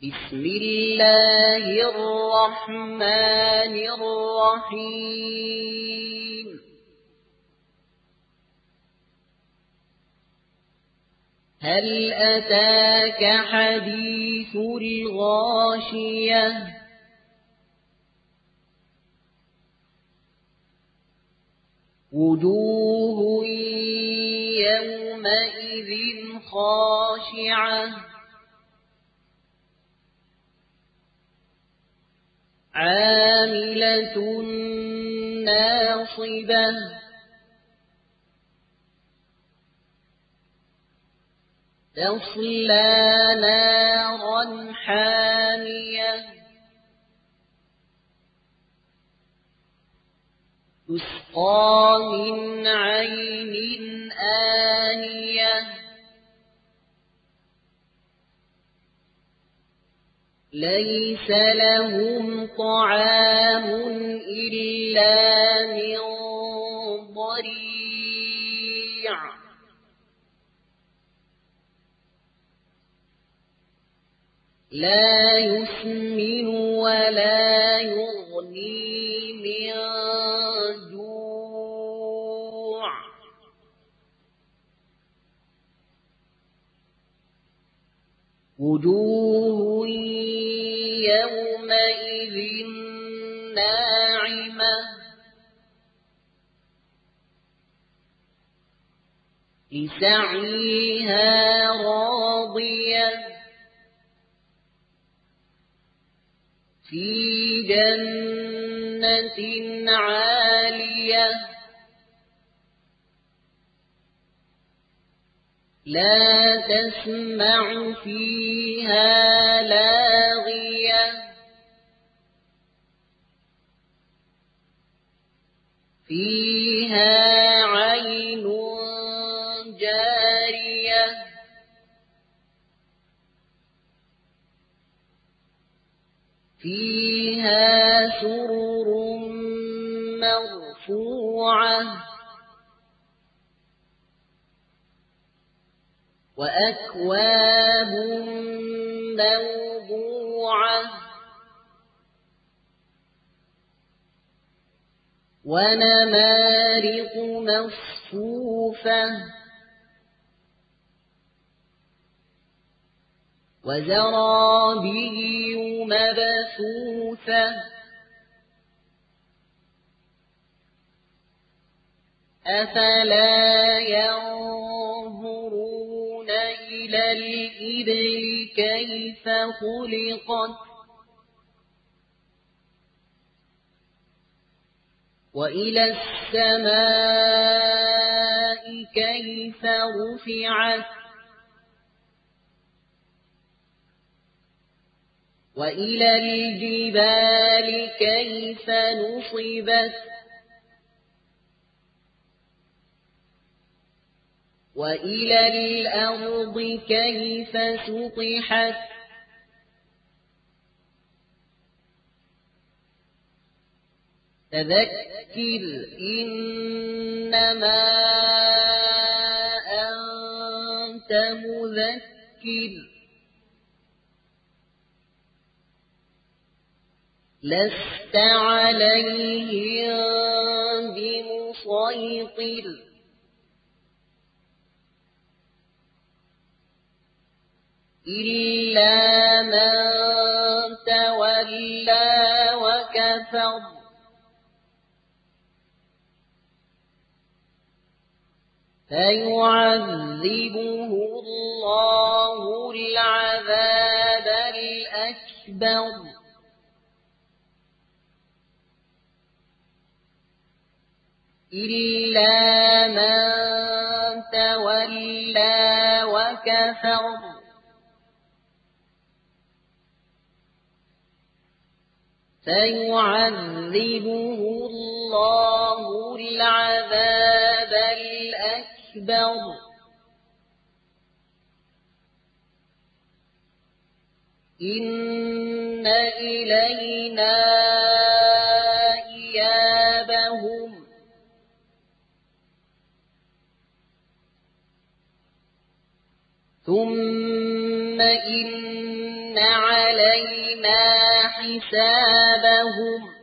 بسم الله الرحمن الرحيم هل أتاك حديث الغاشية وجوه يومئذ خاشعة عاملة ناصبة تصلى نارا حامية تسقى من عين آنية ليس لهم طعام إلا من ضريع لا يسمن ولا يغني من جوع وجوه يومئذ ناعمة لسعيها راضية في جنة عالية لا تسمع فيها لاغية فيها عين جارية فيها سرر مرفوعة وأكواب موضوعة ونمارق مصفوفة وزرابي مبثوثة أفلا ينظرون إلى الإبل كيف خلقت وإلى السماء كيف رفعت وإلى الجبال كيف نصبت وإلى الأرض كيف سطحت فذكر إنما أنت مذكر لست عليهم بمسيطر إلا من تولى وكفر فيعذبه الله العذاب الأكبر إلا من تولى وكفر فيعذبه الله العذاب الأكبر إن إلينا إيابهم ثم إن علينا حسابهم